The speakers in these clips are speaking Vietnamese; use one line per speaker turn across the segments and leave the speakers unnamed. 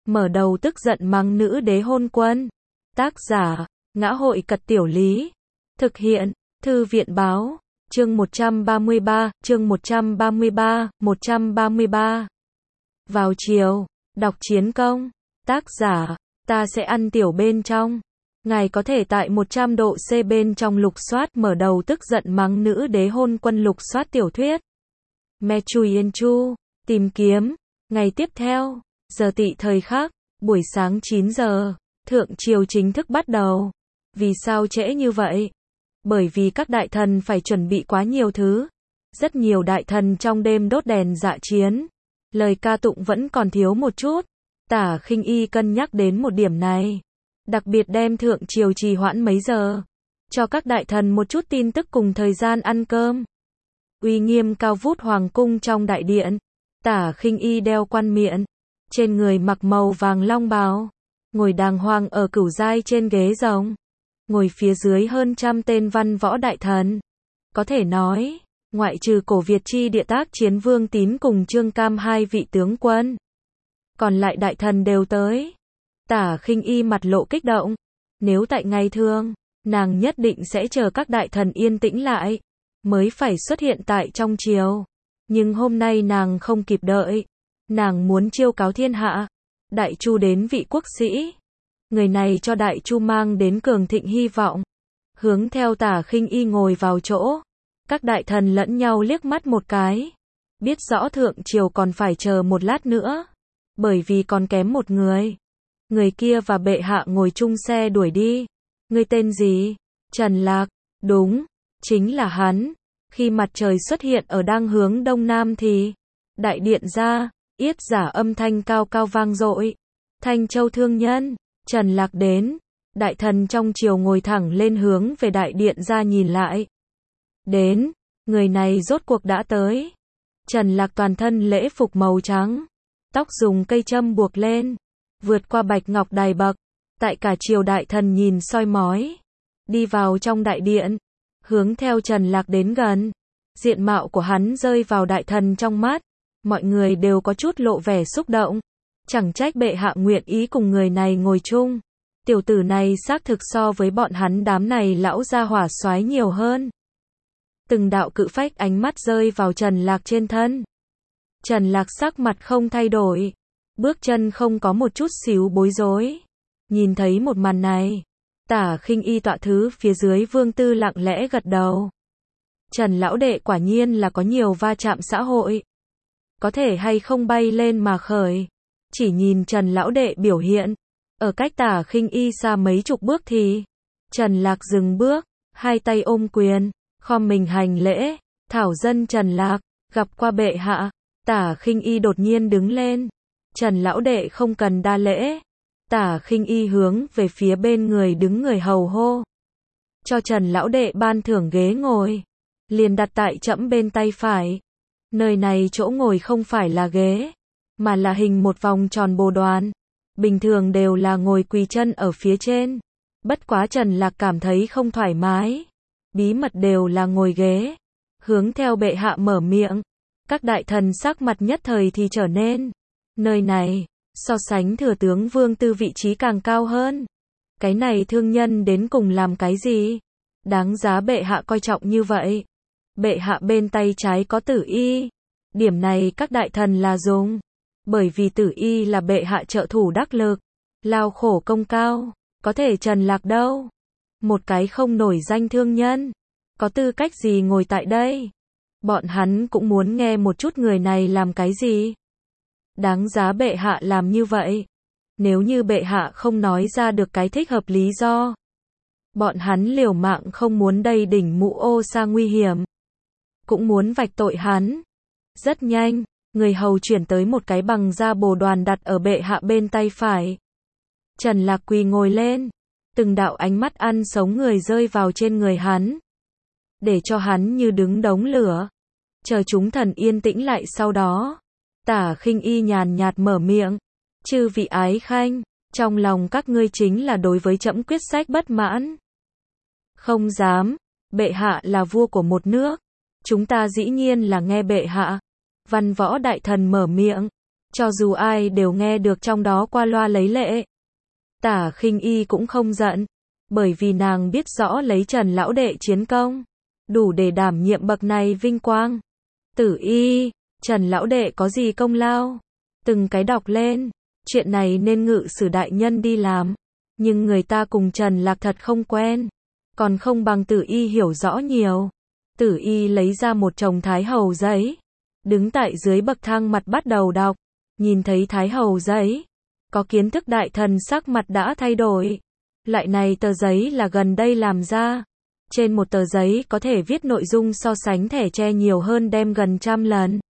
mở đầu tức giận mắng nữ đế hôn quân. Tác giả, Ngã hội Cật Tiểu Lý. Thực hiện, Thư viện Báo. Chương 133, chương 133. Vào chiều, đọc chiến công. Tác giả, ta sẽ ăn tiểu bên trong. Ngài có thể tại 100 độ C bên trong lục soát mở đầu tức giận mắng nữ đế hôn quân lục soát tiểu thuyết. Mechuyenchu, tìm kiếm. Ngày tiếp theo, giờ tị thời khắc, buổi sáng 9 giờ, thượng triều chính thức bắt đầu. Vì sao trễ như vậy? Bởi vì các đại thần phải chuẩn bị quá nhiều thứ. Rất nhiều đại thần trong đêm đốt đèn dạ chiến. Lời ca tụng vẫn còn thiếu một chút. Tả Khinh Y cân nhắc đến một điểm này. Đặc biệt đem thượng triều trì hoãn mấy giờ. Cho các đại thần một chút tin tức cùng thời gian ăn cơm. Uy nghiêm cao vút hoàng cung trong đại điện. Tả Khinh Y đeo quan miện. Trên người mặc màu vàng long bào. Ngồi đàng hoàng ở cửu giai trên ghế rồng. Ngồi phía dưới hơn trăm tên văn võ đại thần. Có thể nói, ngoại trừ cổ Việt chi địa tác chiến Vương Tín cùng Trương Cam hai vị tướng quân. Còn lại đại thần đều tới. Tả Khinh Y mặt lộ kích động. Nếu tại ngày thường, nàng nhất định sẽ chờ các đại thần yên tĩnh lại. Mới phải xuất hiện tại trong triều. Nhưng hôm nay nàng không kịp đợi. Nàng muốn chiêu cáo thiên hạ. Đại Chu đến vị quốc sĩ. Người này cho Đại Chu mang đến cường thịnh hy vọng. Hướng theo Tả Khinh Y ngồi vào chỗ. Các đại thần lẫn nhau liếc mắt một cái. Biết rõ thượng triều còn phải chờ một lát nữa. Bởi vì còn kém một người. Người kia và bệ hạ ngồi chung xe đuổi đi. Người tên gì? Trần Lạc. Đúng, chính là hắn. Khi mặt trời xuất hiện ở đang hướng đông nam thì đại điện ra, yết giả âm thanh cao cao vang dội. Thanh Châu thương nhân, Trần Lạc đến. Đại thần trong triều ngồi thẳng lên hướng về đại điện ra nhìn lại. Đến, người này rốt cuộc đã tới. Trần Lạc toàn thân lễ phục màu trắng. Tóc dùng cây châm buộc lên. Vượt qua bạch ngọc đài bậc. Tại cả triều đại thần nhìn soi mói. Đi vào trong đại điện. Hướng theo Trần Lạc đến gần. Diện mạo của hắn rơi vào đại thần trong mắt. Mọi người đều có chút lộ vẻ xúc động. Chẳng trách bệ hạ nguyện ý cùng người này ngồi chung. Tiểu tử này xác thực so với bọn hắn đám này lão gia hỏa soái nhiều hơn. Từng đạo cự phách ánh mắt rơi vào Trần Lạc trên thân. Trần Lạc sắc mặt không thay đổi. Bước chân không có một chút xíu bối rối. Nhìn thấy một màn này. Tả Khinh Y tọa thứ phía dưới Vương Tư lặng lẽ gật đầu. Trần lão đệ quả nhiên là có nhiều va chạm xã hội. Có thể hay không bay lên mà khởi. Chỉ nhìn Trần lão đệ biểu hiện. Ở cách Tả Khinh Y xa mấy chục bước thì. Trần Lạc dừng bước. Hai tay ôm quyền. Khom mình hành lễ. Thảo dân Trần Lạc. Gặp qua bệ hạ. Tả Khinh Y đột nhiên đứng lên. Trần lão đệ không cần đa lễ. Tả Khinh Y hướng về phía bên người đứng người hầu hô. Cho Trần lão đệ ban thưởng ghế ngồi. Liền đặt tại trẫm bên tay phải. Nơi này chỗ ngồi không phải là ghế. Mà là hình một vòng tròn bồ đoàn. Bình thường đều là ngồi quỳ chân ở phía trên. Bất quá Trần Lạc cảm thấy không thoải mái. Bí mật đều là ngồi ghế. Hướng theo bệ hạ mở miệng. Các đại thần sắc mặt nhất thời thì trở nên. Nơi này, so sánh thừa tướng Vương Tư vị trí càng cao hơn. Cái này thương nhân đến cùng làm cái gì? Đáng giá bệ hạ coi trọng như vậy. Bệ hạ bên tay trái có Tử Y. Điểm này các đại thần là dùng. Bởi vì Tử Y là bệ hạ trợ thủ đắc lực. Lao khổ công cao. Có thể Trần Lạc đâu? Một cái không nổi danh thương nhân. Có tư cách gì ngồi tại đây? Bọn hắn cũng muốn nghe một chút người này làm cái gì? Đáng giá bệ hạ làm như vậy. Nếu như bệ hạ không nói ra được cái thích hợp lý do. Bọn hắn liều mạng không muốn đầy đỉnh mũ ô sa nguy hiểm. Cũng muốn vạch tội hắn. Rất nhanh, người hầu chuyển tới một cái bằng da bồ đoàn đặt ở bệ hạ bên tay phải. Trần Lạc quỳ ngồi lên. Từng đạo ánh mắt ăn sống người rơi vào trên người hắn. Để cho hắn như đứng đống lửa. Chờ chúng thần yên tĩnh lại sau đó. Tả Khinh Y nhàn nhạt mở miệng. Chư vị ái khanh, trong lòng các ngươi chính là đối với trẫm quyết sách bất mãn. Không dám, bệ hạ là vua của một nước. Chúng ta dĩ nhiên là nghe bệ hạ. Văn võ đại thần mở miệng. Cho dù ai đều nghe được trong đó qua loa lấy lệ. Tả Khinh Y cũng không giận, bởi vì nàng biết rõ lấy Trần lão đệ chiến công, đủ để đảm nhiệm bậc này vinh quang. Tử Y, Trần lão đệ có gì công lao? Từng cái đọc lên, chuyện này nên ngự sử đại nhân đi làm, nhưng người ta cùng Trần Lạc thật không quen, còn không bằng Tử Y hiểu rõ nhiều. Tử Y lấy ra một chồng Thái Hầu giấy, đứng tại dưới bậc thang mặt bắt đầu đọc, nhìn thấy Thái Hầu giấy, có kiến thức đại thần sắc mặt đã thay đổi. Loại này tờ giấy là gần đây làm ra, trên một tờ giấy có thể viết nội dung so sánh thẻ tre nhiều hơn đem gần 100 lần.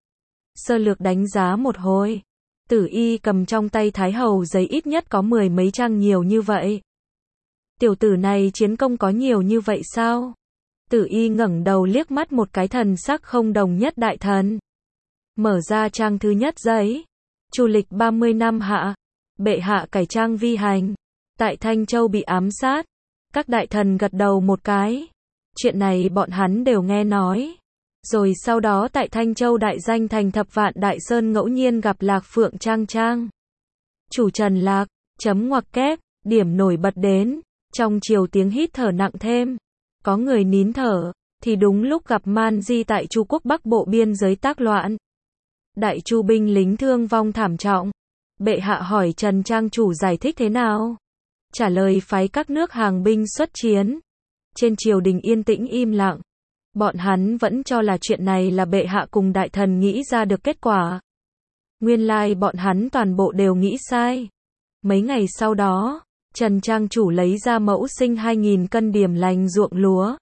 Sơ lược đánh giá một hồi, Tử Y cầm trong tay Thái Hầu giấy ít nhất có 10 mấy trang nhiều như vậy. Tiểu tử này chiến công có nhiều như vậy sao? Tử Y ngẩng đầu liếc mắt một cái thần sắc không đồng nhất đại thần. Mở ra trang thứ nhất giấy. Chu lịch 30 năm hạ, bệ hạ cải trang vi hành, tại Thanh Châu bị ám sát. Các đại thần gật đầu một cái. Chuyện này bọn hắn đều nghe nói. Rồi sau đó tại Thanh Châu đại danh thành Thập Vạn Đại Sơn ngẫu nhiên gặp Lạc Phượng Trang Trang. Chủ Trần Lạc, chấm ngoặc kép, điểm nổi bật đến, trong chiều tiếng hít thở nặng thêm. Có người nín thở, thì đúng lúc gặp man di tại Chu quốc Bắc Bộ biên giới tác loạn. Đại Chu binh lính thương vong thảm trọng. Bệ hạ hỏi Trần Trang chủ giải thích thế nào? Trả lời phái các nước hàng binh xuất chiến. Trên triều đình yên tĩnh im lặng. Bọn hắn vẫn cho là chuyện này là bệ hạ cùng đại thần nghĩ ra được kết quả. Nguyên lai bọn hắn toàn bộ đều nghĩ sai. Mấy ngày sau đó, Trần Trang chủ lấy ra mẫu sinh 2.000 cân điểm lành ruộng lúa.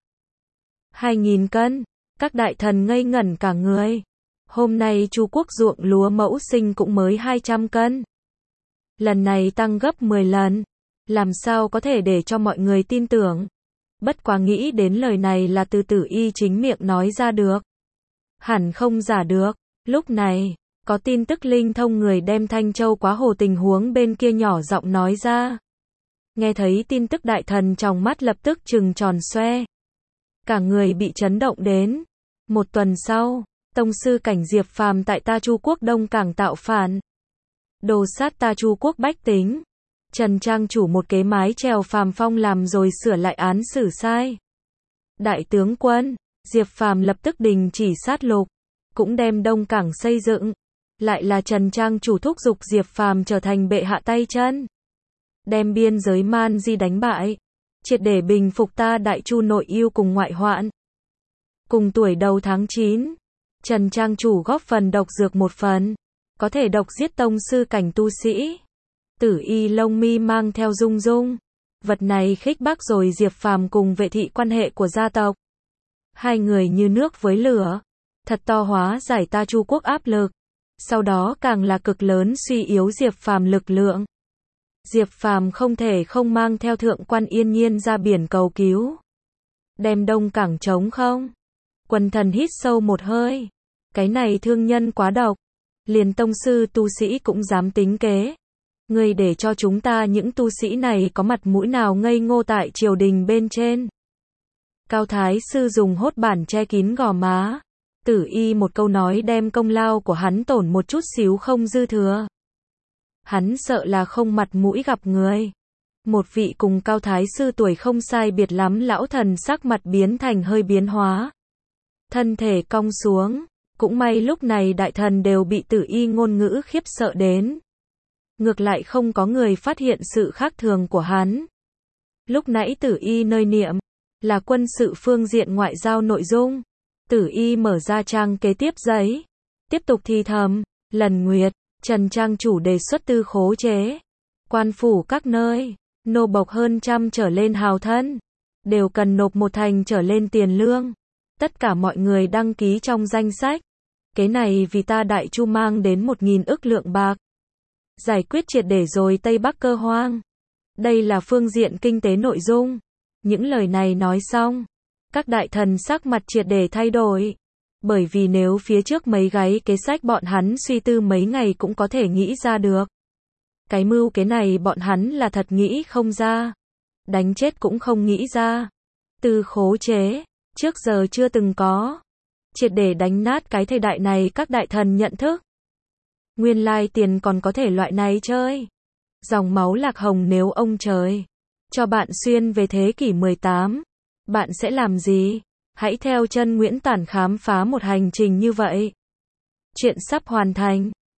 2.000 cân, các đại thần ngây ngẩn cả người. Hôm nay Chu quốc ruộng lúa mẫu sinh cũng mới 200 cân. Lần này tăng gấp 10 lần. Làm sao có thể để cho mọi người tin tưởng? Bất quá nghĩ đến lời này là từ Tử Y chính miệng nói ra được. Hẳn không giả được. Lúc này, có tin tức linh thông người đem Thanh Châu quá hồ tình huống bên kia nhỏ giọng nói ra. Nghe thấy tin tức đại thần trong mắt lập tức trừng tròn xoe. Cả người bị chấn động đến. Một tuần sau, tông sư cảnh Diệp Phàm tại ta Chu quốc Đông Cảng tạo phản. Đồ sát ta Chu quốc bách tính. Trần Trang chủ một kế mái trèo Phàm phong làm rồi sửa lại án xử sai. Đại tướng quân, Diệp Phàm lập tức đình chỉ sát lục, cũng đem Đông Cảng xây dựng. Lại là Trần Trang chủ thúc giục Diệp Phàm trở thành bệ hạ tay chân. Đem biên giới man di đánh bại, triệt để bình phục ta Đại Chu nội yêu cùng ngoại hoạn. Cùng tuổi đầu tháng 9, Trần Trang chủ góp phần độc dược một phần, có thể độc giết tông sư cảnh tu sĩ. Tử Y lông mi mang theo rung rung. Vật này khích bác rồi Diệp Phàm cùng vệ thị quan hệ của gia tộc. Hai người như nước với lửa, thật to hóa giải ta Chu quốc áp lực. Sau đó càng là cực lớn suy yếu Diệp Phàm lực lượng. Diệp Phàm không thể không mang theo thượng quan Yên Nhiên ra biển cầu cứu. Đem Đông Cảng trống không. Quần thần hít sâu một hơi. Cái này thương nhân quá độc. Liền tông sư tu sĩ cũng dám tính kế. Ngươi để cho chúng ta những tu sĩ này có mặt mũi nào ngây ngô tại triều đình bên trên. Cao Thái sư dùng hốt bản che kín gò má. Tử Y một câu nói đem công lao của hắn tổn một chút xíu không dư thừa. Hắn sợ là không mặt mũi gặp người. Một vị cùng Cao Thái sư tuổi không sai biệt lắm lão thần sắc mặt biến thành hơi biến hóa. Thân thể cong xuống. Cũng may lúc này đại thần đều bị Tử Y ngôn ngữ khiếp sợ đến. Ngược lại không có người phát hiện sự khác thường của hắn. Lúc nãy Tử Y nơi niệm là quân sự phương diện ngoại giao nội dung. Tử Y mở ra trang kế tiếp giấy. Tiếp tục thì thầm, lần nguyệt, Trần Trang chủ đề xuất tư khố chế. Quan phủ các nơi, nô bộc hơn 100 trở lên hào thân. Đều cần nộp 1 thành trở lên tiền lương. Tất cả mọi người đăng ký trong danh sách. Cái này vì ta Đại Chu mang đến 1.000 ức lượng bạc. Giải quyết triệt để rồi Tây Bắc cơ hoang. Đây là phương diện kinh tế nội dung. Những lời này nói xong, các đại thần sắc mặt triệt để thay đổi. Bởi vì nếu phía trước mấy gáy kế sách bọn hắn suy tư mấy ngày cũng có thể nghĩ ra được. Cái mưu kế này bọn hắn là thật nghĩ không ra. Đánh chết cũng không nghĩ ra. Tư khố chế, trước giờ chưa từng có. Triệt để đánh nát cái thời đại này các đại thần nhận thức. Nguyên lai tiền còn có thể loại này chơi. Dòng máu lạc hồng nếu ông trời cho bạn xuyên về thế kỷ 18, bạn sẽ làm gì? Hãy theo chân Nguyễn Tản khám phá một hành trình như vậy. Chuyện sắp hoàn thành.